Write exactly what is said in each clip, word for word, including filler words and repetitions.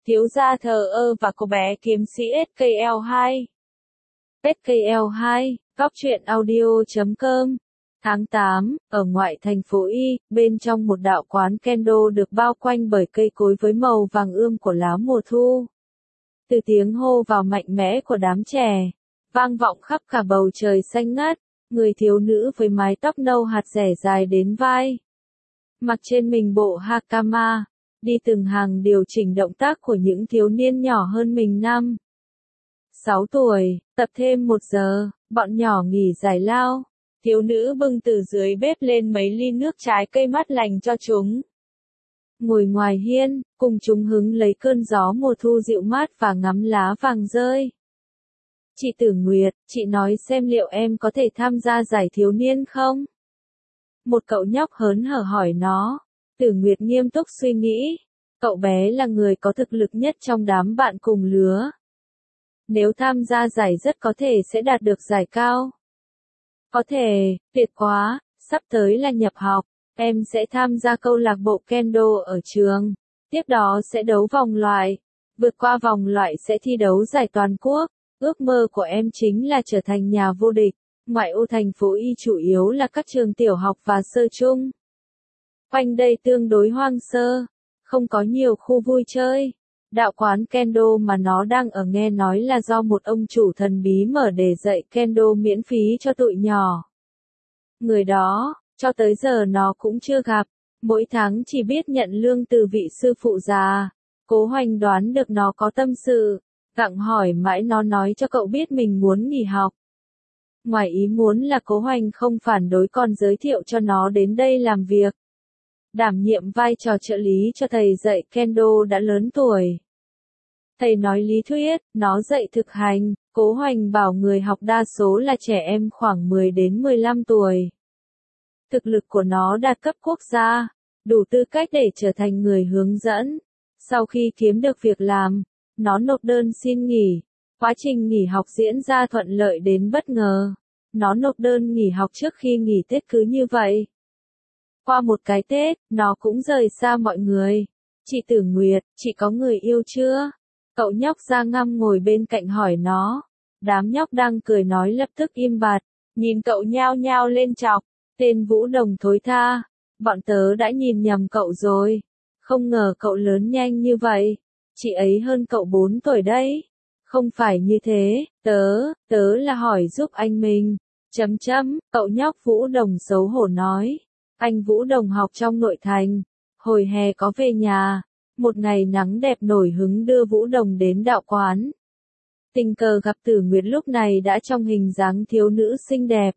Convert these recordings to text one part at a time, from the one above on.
thiếu gia thờ ơ và cô bé kiếm sĩ ét ca lờ hai. ét ca lờ hai, góc truyện audio chấm com. Tháng tám, ở ngoại thành phố Y, bên trong một đạo quán kendo được bao quanh bởi cây cối với màu vàng ươm của lá mùa thu. Từ tiếng hô vào mạnh mẽ của đám trẻ, vang vọng khắp cả bầu trời xanh ngắt, người thiếu nữ với mái tóc nâu hạt rẻ dài đến vai. Mặc trên mình bộ hakama, đi từng hàng điều chỉnh động tác của những thiếu niên nhỏ hơn mình năm, sáu tuổi, tập thêm một giờ, bọn nhỏ nghỉ giải lao. Thiếu nữ bưng từ dưới bếp lên mấy ly nước trái cây mát lành cho chúng. Ngồi ngoài hiên, cùng chúng hứng lấy cơn gió mùa thu dịu mát và ngắm lá vàng rơi. Chị Tử Nguyệt, chị nói xem liệu em có thể tham gia giải thiếu niên không? Một cậu nhóc hớn hở hỏi nó. Tử Nguyệt nghiêm túc suy nghĩ. Cậu bé là người có thực lực nhất trong đám bạn cùng lứa. Nếu tham gia giải rất có thể sẽ đạt được giải cao. Có thể, tuyệt quá, sắp tới là nhập học, em sẽ tham gia câu lạc bộ kendo ở trường. Tiếp đó sẽ đấu vòng loại. Vượt qua vòng loại sẽ thi đấu giải toàn quốc. Ước mơ của em chính là trở thành nhà vô địch. Ngoại ô thành phố Y chủ yếu là các trường tiểu học và sơ trung. Quanh đây tương đối hoang sơ, không có nhiều khu vui chơi. Đạo quán kendo mà nó đang ở nghe nói là do một ông chủ thần bí mở để dạy kendo miễn phí cho tụi nhỏ. Người đó, cho tới giờ nó cũng chưa gặp, mỗi tháng chỉ biết nhận lương từ vị sư phụ già. Cố Hoành đoán được nó có tâm sự, gặng hỏi mãi nó nói cho cậu biết mình muốn nghỉ học. Ngoài ý muốn là Cố Hoành không phản đối còn giới thiệu cho nó đến đây làm việc. Đảm nhiệm vai trò trợ lý cho thầy dạy kendo đã lớn tuổi. Thầy nói lý thuyết, nó dạy thực hành. Cố Hoành bảo người học đa số là trẻ em khoảng mười đến mười lăm tuổi. Thực lực của nó đạt cấp quốc gia, đủ tư cách để trở thành người hướng dẫn. Sau khi kiếm được việc làm, nó nộp đơn xin nghỉ. Quá trình nghỉ học diễn ra thuận lợi đến bất ngờ. Nó nộp đơn nghỉ học trước khi nghỉ Tết cứ như vậy. Qua một cái Tết, nó cũng rời xa mọi người. Chị Tử Nguyệt, chị có người yêu chưa? Cậu nhóc da ngăm ngồi bên cạnh hỏi nó. Đám nhóc đang cười nói lập tức im bặt, nhìn cậu nhao nhao lên chọc. Tên Vũ Đồng thối tha. Bọn tớ đã nhìn nhầm cậu rồi. Không ngờ cậu lớn nhanh như vậy. Chị ấy hơn cậu bốn tuổi đấy. Không phải như thế, tớ, tớ là hỏi giúp anh mình. Chấm chấm, cậu nhóc Vũ Đồng xấu hổ nói. Anh Vũ Đồng học trong nội thành. Hồi hè có về nhà. Một ngày nắng đẹp nổi hứng đưa Vũ Đồng đến đạo quán. Tình cờ gặp Tử Nguyệt lúc này đã trong hình dáng thiếu nữ xinh đẹp.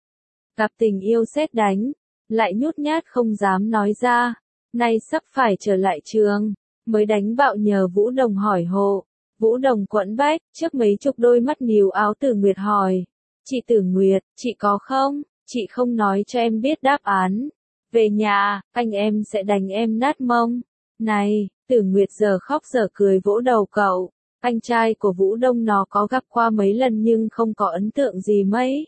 Gặp tình yêu sét đánh, lại nhút nhát không dám nói ra. Nay sắp phải trở lại trường, mới đánh bạo nhờ Vũ Đồng hỏi hộ. Vũ Đồng quẫn bách, trước mấy chục đôi mắt níu áo Tử Nguyệt hỏi. Chị Tử Nguyệt, chị có không? Chị không nói cho em biết đáp án. Về nhà, anh em sẽ đánh em nát mông. Này, Tử Nguyệt giờ khóc giờ cười vỗ đầu cậu. Anh trai của Vũ Đông nó có gặp qua mấy lần nhưng không có ấn tượng gì mấy.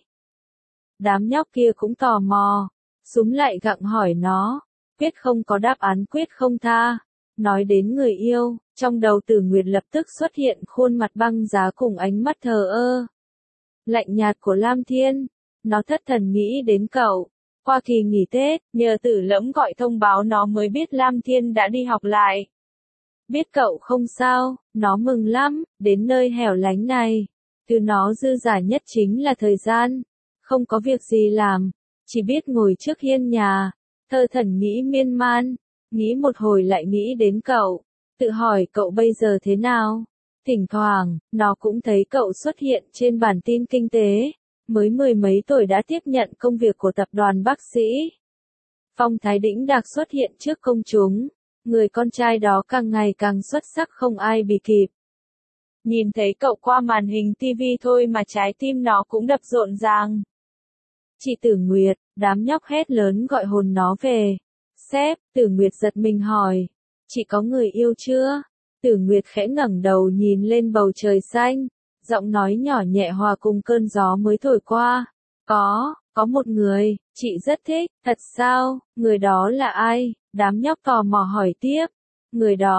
Đám nhóc kia cũng tò mò. Súm lại gặng hỏi nó. Quyết không có đáp án quyết không tha. Nói đến người yêu, trong đầu Tử Nguyệt lập tức xuất hiện khuôn mặt băng giá cùng ánh mắt thờ ơ. Lạnh nhạt của Lam Thiên. Nó thất thần nghĩ đến cậu. Qua kỳ nghỉ Tết, nhờ Tử Lẫm gọi thông báo nó mới biết Lam Thiên đã đi học lại. Biết cậu không sao, nó mừng lắm, đến nơi hẻo lánh này. Thứ nó dư dả nhất chính là thời gian. Không có việc gì làm, chỉ biết ngồi trước hiên nhà, thơ thẩn nghĩ miên man. Nghĩ một hồi lại nghĩ đến cậu, tự hỏi cậu bây giờ thế nào. Thỉnh thoảng, nó cũng thấy cậu xuất hiện trên bản tin kinh tế. Mới mười mấy tuổi đã tiếp nhận công việc của tập đoàn bác sĩ. Phong thái đĩnh đạc xuất hiện trước công chúng. Người con trai đó càng ngày càng xuất sắc không ai bì kịp. Nhìn thấy cậu qua màn hình ti vi thôi mà trái tim nó cũng đập rộn ràng. Chị Tử Nguyệt, đám nhóc hét lớn gọi hồn nó về. Sếp, Tử Nguyệt giật mình hỏi. Chị có người yêu chưa? Tử Nguyệt khẽ ngẩng đầu nhìn lên bầu trời xanh. Giọng nói nhỏ nhẹ hòa cùng cơn gió mới thổi qua. Có, có một người, chị rất thích, thật sao, người đó là ai? Đám nhóc tò mò hỏi tiếp. Người đó,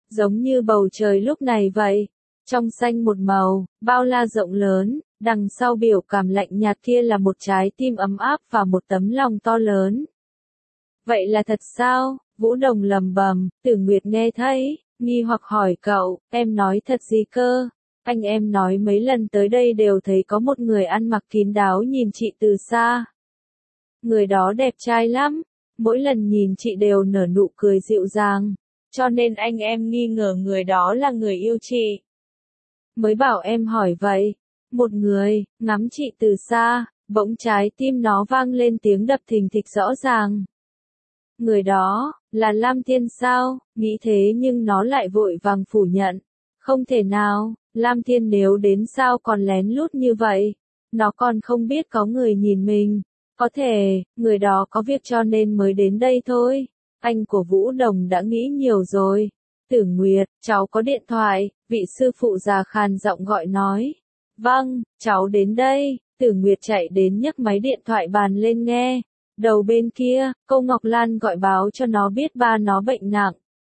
giống như bầu trời lúc này vậy. Trong xanh một màu, bao la rộng lớn, đằng sau biểu cảm lạnh nhạt kia là một trái tim ấm áp và một tấm lòng to lớn. Vậy là thật sao? Vũ Đồng lầm bầm, Tử Nguyệt nghe thấy, nghi hoặc hỏi cậu, em nói thật gì cơ? Anh em nói mấy lần tới đây đều thấy có một người ăn mặc kín đáo nhìn chị từ xa. Người đó đẹp trai lắm, mỗi lần nhìn chị đều nở nụ cười dịu dàng, cho nên anh em nghi ngờ người đó là người yêu chị. Mới bảo em hỏi vậy, một người, ngắm chị từ xa, bỗng trái tim nó vang lên tiếng đập thình thịch rõ ràng. Người đó, là Lam Thiên sao? Nghĩ thế nhưng nó lại vội vàng phủ nhận. Không thể nào, Lam Thiên nếu đến sao còn lén lút như vậy? Nó còn không biết có người nhìn mình. Có thể, người đó có việc cho nên mới đến đây thôi. Anh của Vũ Đồng đã nghĩ nhiều rồi. Tử Nguyệt, cháu có điện thoại, vị sư phụ già khàn giọng gọi nói. Vâng, cháu đến đây. Tử Nguyệt chạy đến nhấc máy điện thoại bàn lên nghe. Đầu bên kia, cô Ngọc Lan gọi báo cho nó biết ba nó bệnh nặng.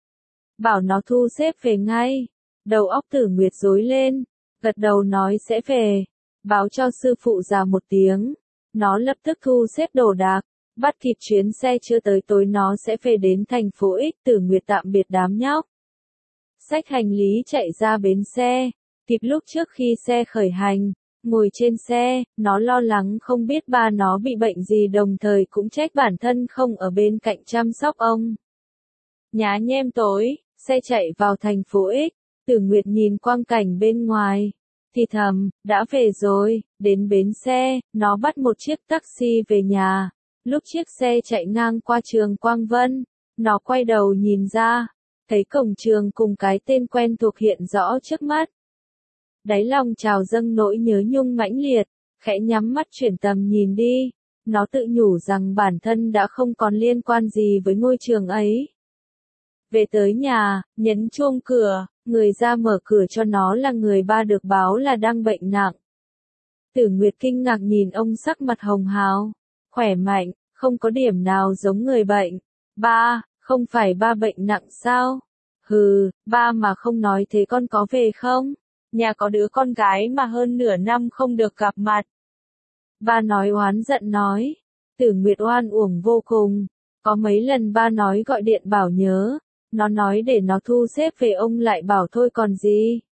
Bảo nó thu xếp về ngay. Đầu óc Tử Nguyệt rối lên, gật đầu nói sẽ về. Báo cho sư phụ già một tiếng. Nó lập tức thu xếp đồ đạc, bắt kịp chuyến xe chưa tới tối nó sẽ về đến thành phố X. Tử Nguyệt tạm biệt đám nhóc. Xách hành lý chạy ra bến xe, kịp lúc trước khi xe khởi hành. Ngồi trên xe, nó lo lắng không biết ba nó bị bệnh gì đồng thời cũng trách bản thân không ở bên cạnh chăm sóc ông. Nhá nhem tối, xe chạy vào thành phố X, Tử Nguyệt nhìn quang cảnh bên ngoài. Thì thầm, đã về rồi, đến bến xe, nó bắt một chiếc taxi về nhà. Lúc chiếc xe chạy ngang qua trường Quang Vân, nó quay đầu nhìn ra, thấy cổng trường cùng cái tên quen thuộc hiện rõ trước mắt. Đáy lòng trào dâng nỗi nhớ nhung mãnh liệt, khẽ nhắm mắt chuyển tầm nhìn đi, nó tự nhủ rằng bản thân đã không còn liên quan gì với ngôi trường ấy. Về tới nhà, nhấn chuông cửa, người ra mở cửa cho nó là người ba được báo là đang bệnh nặng. Tử Nguyệt kinh ngạc nhìn ông sắc mặt hồng hào, khỏe mạnh, không có điểm nào giống người bệnh. Ba, không phải ba bệnh nặng sao? Hừ, ba mà không nói thế con có về không? Nhà có đứa con gái mà hơn nửa năm không được gặp mặt. Ba nói oán giận nói. Tử Nguyệt oan uổng vô cùng. Có mấy lần ba nói gọi điện bảo nhớ. Nó nói để nó thu xếp về ông lại bảo thôi còn gì.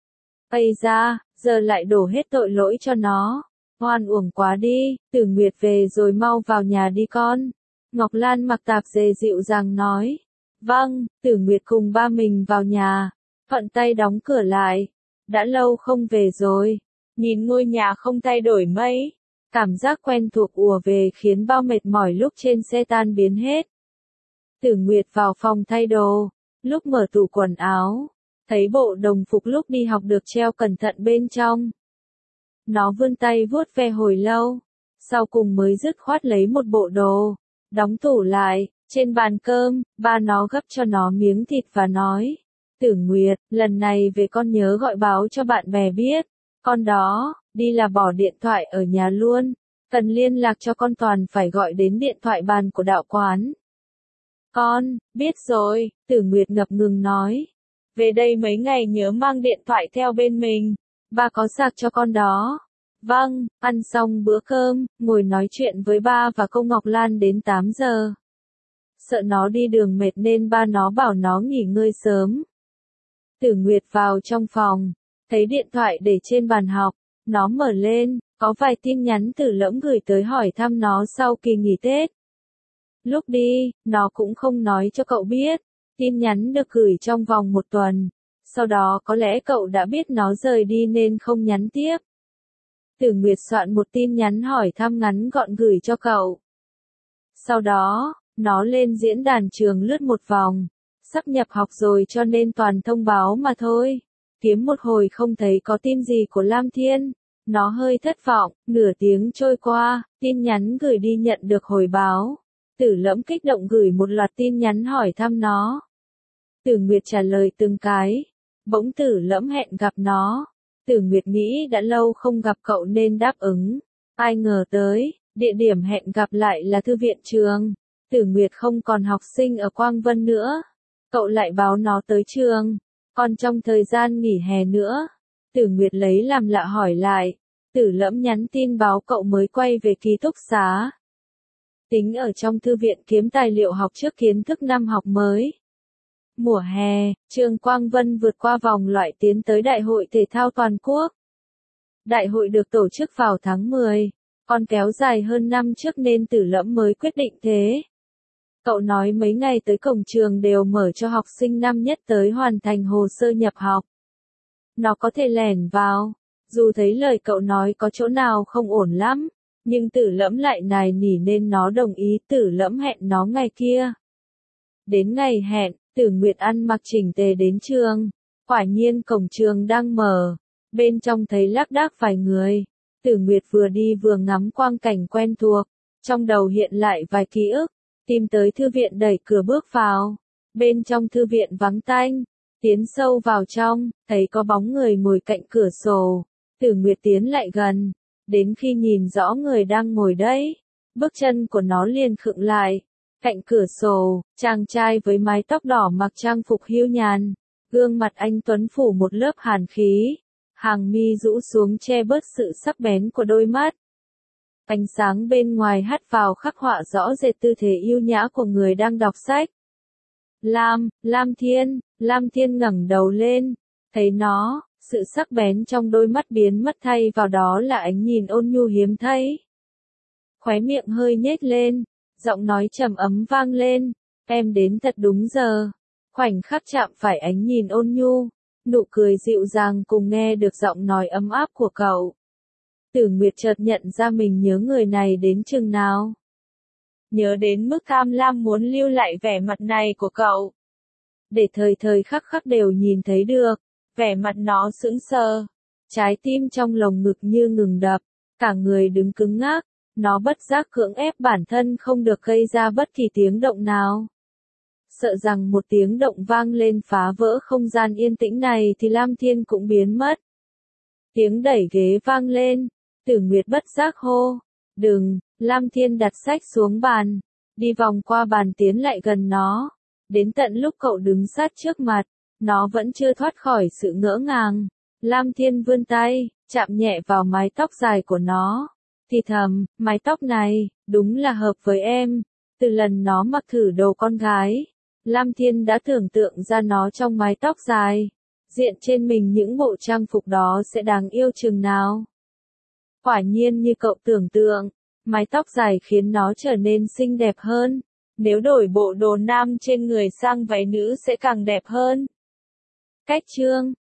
Ây ra, giờ lại đổ hết tội lỗi cho nó. Oan uổng quá đi, Tử Nguyệt về rồi mau vào nhà đi con. Ngọc Lan mặc tạp dề dịu dàng nói. Vâng, Tử Nguyệt cùng ba mình vào nhà. Thuận tay đóng cửa lại. Đã lâu không về rồi. Nhìn ngôi nhà không thay đổi mấy. Cảm giác quen thuộc ùa về khiến bao mệt mỏi lúc trên xe tan biến hết. Tử Nguyệt vào phòng thay đồ. Lúc mở tủ quần áo, thấy bộ đồng phục lúc đi học được treo cẩn thận bên trong. Nó vươn tay vuốt ve hồi lâu. Sau cùng mới dứt khoát lấy một bộ đồ. Đóng tủ lại. Trên bàn cơm, ba nó gấp cho nó miếng thịt và nói. Tử Nguyệt, lần này về con nhớ gọi báo cho bạn bè biết. Con đó, đi là bỏ điện thoại ở nhà luôn. Cần liên lạc cho con toàn phải gọi đến điện thoại bàn của đạo quán. Con, biết rồi, Tử Nguyệt ngập ngừng nói. Về đây mấy ngày nhớ mang điện thoại theo bên mình. Ba có sạc cho con đó. Vâng, ăn xong bữa cơm, ngồi nói chuyện với ba và cô Ngọc Lan đến tám giờ. Sợ nó đi đường mệt nên ba nó bảo nó nghỉ ngơi sớm. Tử Nguyệt vào trong phòng, thấy điện thoại để trên bàn học, nó mở lên, có vài tin nhắn Tử Lẫm gửi tới hỏi thăm nó sau kỳ nghỉ Tết. Lúc đi, nó cũng không nói cho cậu biết, tin nhắn được gửi trong vòng một tuần, sau đó có lẽ cậu đã biết nó rời đi nên không nhắn tiếp. Tử Nguyệt soạn một tin nhắn hỏi thăm ngắn gọn gửi cho cậu. Sau đó, nó lên diễn đàn trường lướt một vòng. Sắp nhập học rồi cho nên toàn thông báo mà thôi. Kiếm một hồi không thấy có tin gì của Lam Thiên. Nó hơi thất vọng, nửa tiếng trôi qua, tin nhắn gửi đi nhận được hồi báo. Tử Lẫm kích động gửi một loạt tin nhắn hỏi thăm nó. Tử Nguyệt trả lời từng cái. Bỗng Tử Lẫm hẹn gặp nó. Tử Nguyệt nghĩ đã lâu không gặp cậu nên đáp ứng. Ai ngờ tới, địa điểm hẹn gặp lại là thư viện trường. Tử Nguyệt không còn học sinh ở Quang Vân nữa. cậu lại báo nó tới trường, còn trong thời gian nghỉ hè nữa. Tử Nguyệt lấy làm lạ hỏi lại, Tử Lẫm nhắn tin báo cậu mới quay về ký túc xá. Tính ở trong thư viện kiếm tài liệu học trước kiến thức năm học mới. Mùa hè, trường Quang Vân vượt qua vòng loại tiến tới Đại hội Thể thao Toàn quốc. Đại hội được tổ chức vào tháng mười, còn kéo dài hơn năm trước nên Tử Lẫm mới quyết định thế. Cậu nói mấy ngày tới cổng trường đều mở cho học sinh năm nhất tới hoàn thành hồ sơ nhập học. Nó có thể lẻn vào, dù thấy lời cậu nói có chỗ nào không ổn lắm, nhưng Tử Lẫm lại nài nỉ nên nó đồng ý. Tử Lẫm hẹn nó ngày kia. Đến ngày hẹn, Tử Nguyệt ăn mặc chỉnh tề đến trường, quả nhiên cổng trường đang mở, bên trong thấy lác đác vài người. Tử Nguyệt vừa đi vừa ngắm quang cảnh quen thuộc, trong đầu hiện lại vài ký ức, tìm tới thư viện đẩy cửa bước vào. Bên trong thư viện vắng tanh, tiến sâu vào trong, thấy có bóng người ngồi cạnh cửa sổ. Tử Nguyệt tiến lại gần, đến khi nhìn rõ người đang ngồi đấy, bước chân của nó liền khựng lại. Cạnh cửa sổ, chàng trai với mái tóc đỏ mặc trang phục hiu nhàn, gương mặt anh tuấn phủ một lớp hàn khí, hàng mi rũ xuống che bớt sự sắc bén của đôi mắt. Ánh sáng bên ngoài hắt vào khắc họa rõ rệt tư thế yêu nhã của người đang đọc sách. Lam, Lam Thiên, Lam Thiên ngẩng đầu lên, thấy nó, sự sắc bén trong đôi mắt biến mất thay vào đó là ánh nhìn ôn nhu hiếm thấy. Khóe miệng hơi nhếch lên, giọng nói trầm ấm vang lên, em đến thật đúng giờ. Khoảnh khắc chạm phải ánh nhìn ôn nhu, nụ cười dịu dàng cùng nghe được giọng nói ấm áp của cậu. Tử Nguyệt chợt nhận ra mình nhớ người này đến chừng nào. Nhớ đến mức tham lam muốn lưu lại vẻ mặt này của cậu. Để thời thời khắc khắc đều nhìn thấy được, vẻ mặt nó sững sờ. Trái tim trong lồng ngực như ngừng đập, cả người đứng cứng ngắc, nó bất giác cưỡng ép bản thân không được gây ra bất kỳ tiếng động nào. Sợ rằng một tiếng động vang lên phá vỡ không gian yên tĩnh này thì Lam Thiên cũng biến mất. Tiếng đẩy ghế vang lên, Tử Nguyệt bất giác hô, đừng. Lam Thiên đặt sách xuống bàn, đi vòng qua bàn tiến lại gần nó. Đến tận lúc cậu đứng sát trước mặt, nó vẫn chưa thoát khỏi sự ngỡ ngàng. Lam Thiên vươn tay, chạm nhẹ vào mái tóc dài của nó, thì thầm, mái tóc này, đúng là hợp với em. Từ lần nó mặc thử đồ con gái, Lam Thiên đã tưởng tượng ra nó trong mái tóc dài, diện trên mình những bộ trang phục đó sẽ đáng yêu chừng nào. Quả nhiên như cậu tưởng tượng, mái tóc dài khiến nó trở nên xinh đẹp hơn. Nếu đổi bộ đồ nam trên người sang váy nữ sẽ càng đẹp hơn. Cách chương